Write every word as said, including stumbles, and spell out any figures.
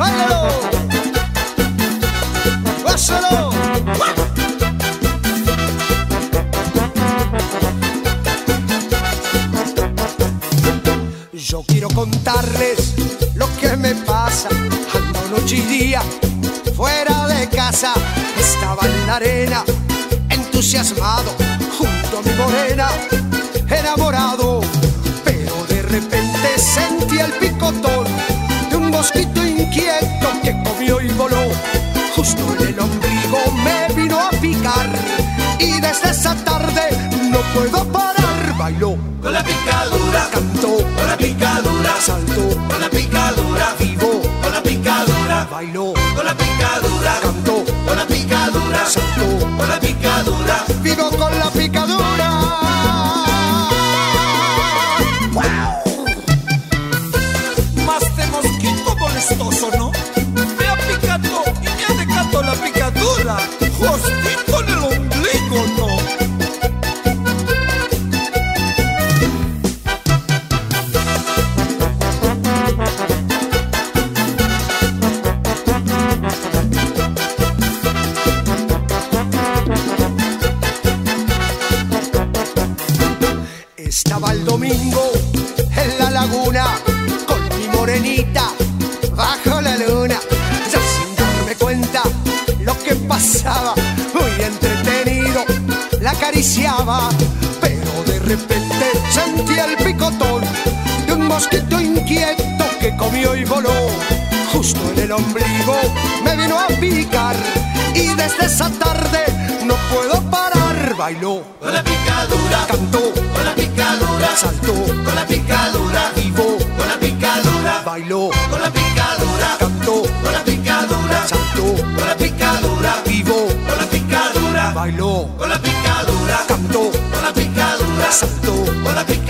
¡Báilalo! ¡Gózalo! Yo quiero contarles lo que me pasa. Ando noche y día fuera de casa. Estaba en la arena, entusiasmado, junto a mi morena, enamorado. Pero de repente sentí el picotón de un mosquito inquieto que comió y voló. Justo en el ombligo me vino a picar y desde esa tarde no puedo parar. Bailó con la picadura, cantó con la picadura, saltó con la picadura, vivo con la picadura, bailó con la picadura, cantó con la picadura, saltó con la picadura, vivo con la picadura. Más de mosquito molestoso, ¿no? Me ha picado y me ha dejado la picadura. Justito en el ombligo, ¿no? Estaba el domingo en la laguna con mi morenita bajo la luna. Ya sin darme cuenta lo que pasaba, muy entretenido la acariciaba. Pero de repente sentí el picotón de un mosquito inquieto que comió y voló. Justo en el ombligo me vino a picar y desde esa tarde no puedo parar. Bailó con la picadura, cantó con la picadura, saltó con la picadura, vivo con la picadura, bailó con la picadura, cantó con la picadura, saltó con la picadura, vivo con la picadura, bailó con la picadura, cantó con la picadura, saltó con la picadura.